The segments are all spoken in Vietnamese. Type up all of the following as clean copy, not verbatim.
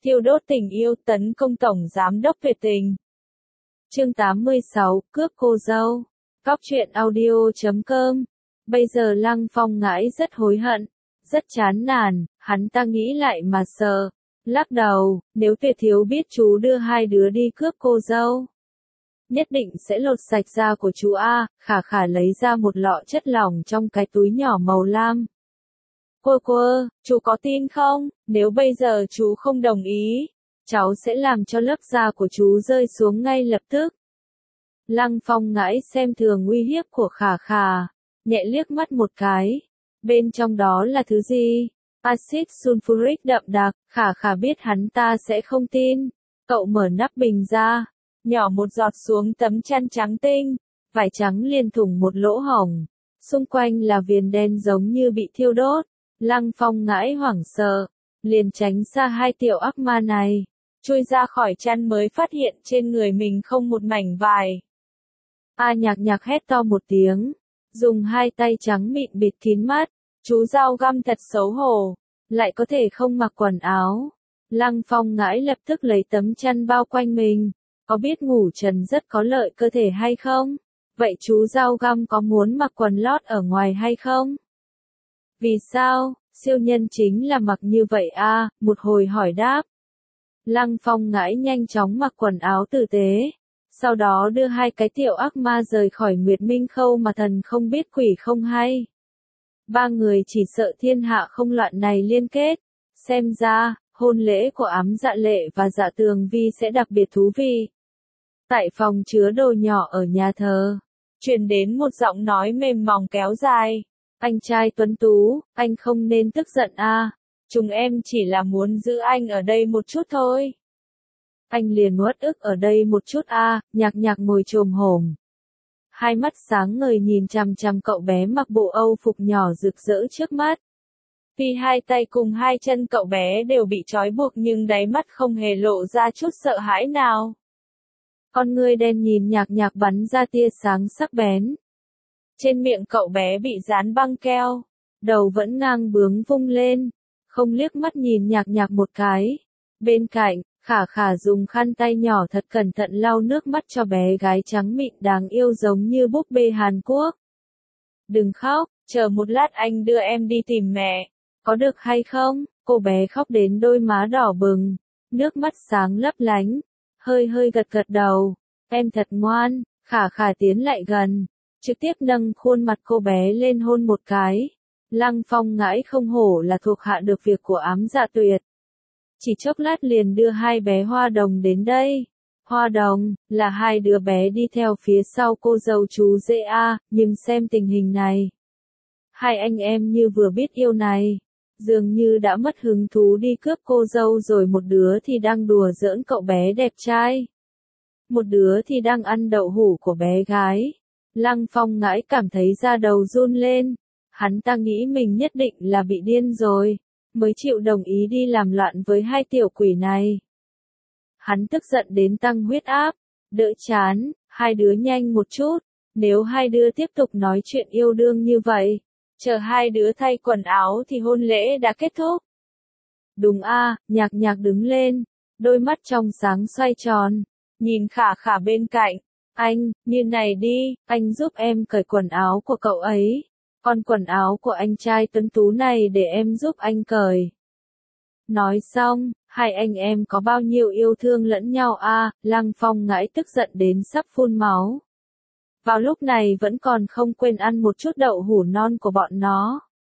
Thiêu đốt tình yêu tấn công tổng giám đốc Việt Tình. Chương 86, cướp cô dâu. Cóc truyện audio.com. Bây giờ Lăng Phong Ngãi rất hối hận, rất chán nản, hắn ta nghĩ lại mà sợ. Lắc đầu, nếu Việt Thiếu biết chú đưa hai đứa đi cướp cô dâu, nhất định sẽ lột sạch da của chú A. Khả Khả lấy ra một lọ chất lỏng trong cái túi nhỏ màu lam. Cô, chú có tin không? Nếu bây giờ chú không đồng ý, cháu sẽ làm cho lớp da của chú rơi xuống ngay lập tức. Lăng Phong Ngãi xem thường uy hiếp của Khả Khả, nhẹ liếc mắt một cái. Bên trong đó là thứ gì? Axit sulfuric đậm đặc. Khả Khả biết hắn ta sẽ không tin. Cậu mở nắp bình ra, nhỏ một giọt xuống tấm chăn trắng tinh, vải trắng liền thủng một lỗ hổng. Xung quanh là viền đen giống như bị thiêu đốt. Lăng Phong Ngãi hoảng sợ, liền tránh xa hai tiểu ác ma này, chui ra khỏi chăn mới phát hiện trên người mình không một mảnh vải. Nhạc Nhạc hét to một tiếng, dùng hai tay trắng mịn bịt kín mắt. Chú Dao Găm thật xấu hổ, lại có thể không mặc quần áo. Lăng Phong Ngãi lập tức lấy tấm chăn bao quanh mình. Có biết ngủ trần rất có lợi cơ thể hay không? Vậy chú Dao Găm có muốn mặc quần lót ở ngoài hay không? Vì sao? Siêu nhân chính là mặc như vậy à? Một hồi hỏi đáp. Lăng Phong Ngãi nhanh chóng mặc quần áo tử tế. Sau đó đưa hai cái tiểu ác ma rời khỏi Nguyệt Minh Khâu mà thần không biết quỷ không hay. Ba người chỉ sợ thiên hạ không loạn này liên kết. Xem ra, hôn lễ của Ám Dạ Lệ và Dạ Tường Vi sẽ đặc biệt thú vị. Tại phòng chứa đồ nhỏ ở nhà thờ, truyền đến một giọng nói mềm mỏng kéo dài. Anh trai tuấn tú, anh không nên tức giận à, chúng em chỉ là muốn giữ anh ở đây một chút thôi. Anh liền uất ức ở đây một chút à. Nhạc Nhạc ngồi chồm hổm, hai mắt sáng ngời nhìn chằm chằm cậu bé mặc bộ âu phục nhỏ rực rỡ trước mắt. Vì hai tay cùng hai chân cậu bé đều bị trói buộc nhưng đáy mắt không hề lộ ra chút sợ hãi nào. Con ngươi đen nhìn Nhạc Nhạc bắn ra tia sáng sắc bén. Trên miệng cậu bé bị dán băng keo, đầu vẫn ngang bướng vung lên, không liếc mắt nhìn Nhạc Nhạc một cái. Bên cạnh, Khả Khả dùng khăn tay nhỏ thật cẩn thận lau nước mắt cho bé gái trắng mịn đáng yêu giống như búp bê Hàn Quốc. Đừng khóc, chờ một lát anh đưa em đi tìm mẹ, có được hay không? Cô bé khóc đến đôi má đỏ bừng, nước mắt sáng lấp lánh, hơi gật đầu. Em thật ngoan. Khả Khả tiến lại gần, trực tiếp nâng khuôn mặt cô bé lên hôn một cái. Lăng Phong Ngãi không hổ là thuộc hạ được việc của Ám Dạ Tuyệt. Chỉ chốc lát liền đưa hai bé Hoa Đồng đến đây. Hoa Đồng, là hai đứa bé đi theo phía sau cô dâu chú rể A, nhưng xem tình hình này. Hai anh em như vừa biết yêu này, dường như đã mất hứng thú đi cướp cô dâu rồi, một đứa thì đang đùa giỡn cậu bé đẹp trai. Một đứa thì đang ăn đậu hũ của bé gái. Lăng Phong Ngãi cảm thấy da đầu run lên. Hắn ta nghĩ mình nhất định là bị điên rồi, mới chịu đồng ý đi làm loạn với hai tiểu quỷ này. Hắn tức giận đến tăng huyết áp. Đỡ chán, hai đứa nhanh một chút. Nếu hai đứa tiếp tục nói chuyện yêu đương như vậy, chờ hai đứa thay quần áo thì hôn lễ đã kết thúc. Đúng à. Nhạc Nhạc đứng lên, đôi mắt trong sáng xoay tròn, nhìn Khả Khả bên cạnh. Anh, như này đi, anh giúp em cởi quần áo của cậu ấy. Còn quần áo của anh trai tuấn tú này để em giúp anh cởi. Nói xong, hai anh em có bao nhiêu yêu thương lẫn nhau à. Lăng Phong Ngãi tức giận đến sắp phun máu. Vào lúc này vẫn còn không quên ăn một chút đậu hũ non của bọn nó.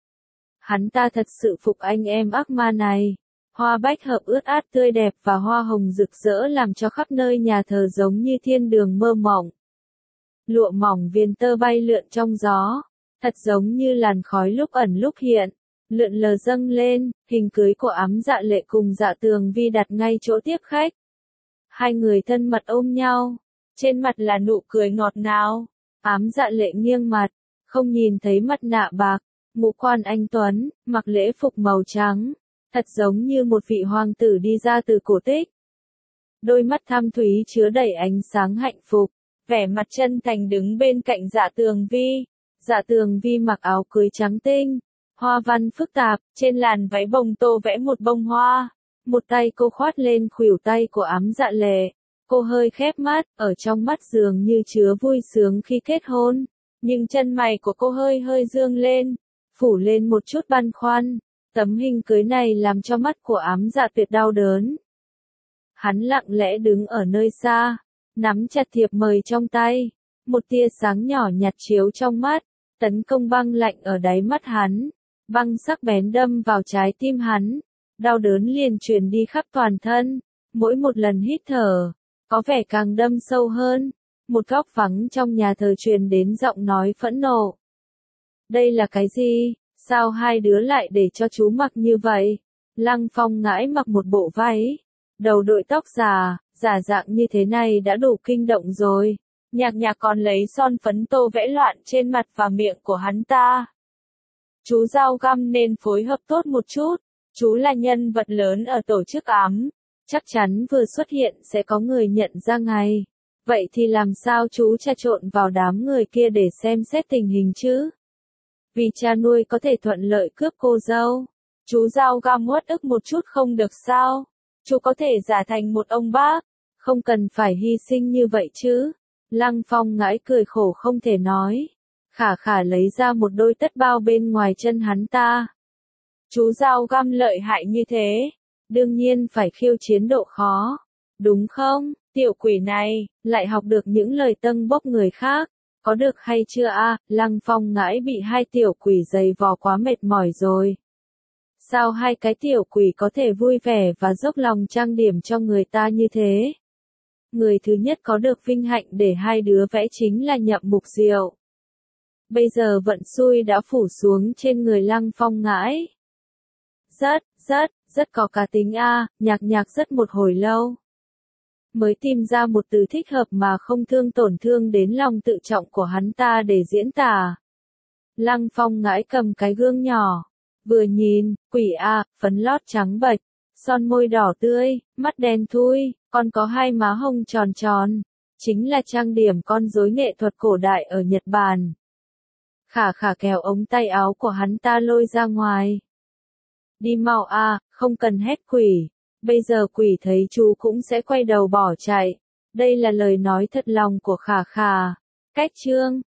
Hắn ta thật sự phục anh em ác ma này. Hoa bách hợp ướt át tươi đẹp và hoa hồng rực rỡ làm cho khắp nơi nhà thờ giống như thiên đường mơ mộng. Lụa mỏng viền tơ bay lượn trong gió, thật giống như làn khói lúc ẩn lúc hiện, lượn lờ dâng lên. Hình cưới của Ám Dạ Lệ cùng Dạ Tường Vi đặt ngay chỗ tiếp khách. Hai người thân mật ôm nhau, trên mặt là nụ cười ngọt ngào. Ám Dạ Lệ nghiêng mặt, không nhìn thấy mặt nạ bạc, ngũ quan anh tuấn, mặc lễ phục màu trắng, thật giống như một vị hoàng tử đi ra từ cổ tích. Đôi mắt thâm thúy chứa đầy ánh sáng hạnh phúc, vẻ mặt chân thành đứng bên cạnh Dạ Tường Vi. Dạ Tường Vi mặc áo cưới trắng tinh, hoa văn phức tạp, trên làn váy bông tô vẽ một bông hoa, Một tay cô khoát lên khuỷu tay của Ám Dạ Lệ. Cô hơi khép mắt, ở trong mắt dường như chứa vui sướng khi kết hôn. Nhưng chân mày của cô hơi hơi dương lên, phủ lên một chút băn khoăn. Tấm hình cưới này làm cho mắt của Ám Dạ Tuyệt đau đớn. Hắn lặng lẽ đứng ở nơi xa, nắm chặt thiệp mời trong tay. Một tia sáng nhỏ nhạt chiếu trong mắt, tấn công băng lạnh ở đáy mắt hắn. Băng sắc bén đâm vào trái tim hắn. Đau đớn liền truyền đi khắp toàn thân. Mỗi một lần hít thở, có vẻ càng đâm sâu hơn. Một góc vắng trong nhà thờ truyền đến giọng nói phẫn nộ. Đây là cái gì? Sao hai đứa lại để cho chú mặc như vậy? Lăng Phong ngãi mặc một bộ váy, đầu đội tóc giả dạng như thế này đã đủ kinh động rồi. Nhạc Nhạc còn lấy son phấn tô vẽ loạn trên mặt và miệng của hắn ta. Chú Dao Găm nên phối hợp tốt một chút. Chú là nhân vật lớn ở tổ chức ám. Chắc chắn vừa xuất hiện sẽ có người nhận ra ngay. Vậy thì làm sao chú trà trộn vào đám người kia để xem xét tình hình chứ? Vì cha nuôi có thể thuận lợi cướp cô dâu. Chú Dao Găm uất ức một chút không được sao? Chú có thể giả thành một ông bác. Không cần phải hy sinh như vậy chứ. Lăng Phong ngãi cười khổ không thể nói. Khả Khả lấy ra một đôi tất bao bên ngoài chân hắn ta. Chú Dao Găm lợi hại như thế. Đương nhiên phải khiêu chiến độ khó. Đúng không? Tiểu quỷ này, lại học được những lời tâng bốc người khác. Có được hay chưa a? Lăng Phong ngãi bị hai tiểu quỷ giày vò quá mệt mỏi rồi. Sao hai cái tiểu quỷ có thể vui vẻ và dốc lòng trang điểm cho người ta như thế? Người thứ nhất có được vinh hạnh để hai đứa vẽ chính là Nhậm Mục Diệu. Bây giờ vận xui đã phủ xuống trên người Lăng Phong ngãi. Rất có cá tính a. Nhạc Nhạc rất một hồi lâu mới tìm ra một từ thích hợp mà không tổn thương đến lòng tự trọng của hắn ta để diễn tả. Lăng Phong ngãi cầm cái gương nhỏ, vừa nhìn, quỷ a, phấn lót trắng bệch, son môi đỏ tươi, mắt đen thui, còn có hai má hồng tròn tròn, chính là trang điểm con rối nghệ thuật cổ đại ở Nhật Bản. Khả Khả kéo ống tay áo của hắn ta lôi ra ngoài. Đi mau a, không cần hét quỷ. Bây giờ quỷ thấy chú cũng sẽ quay đầu bỏ chạy. Đây là lời nói thật lòng của Khả Khả. Cách chương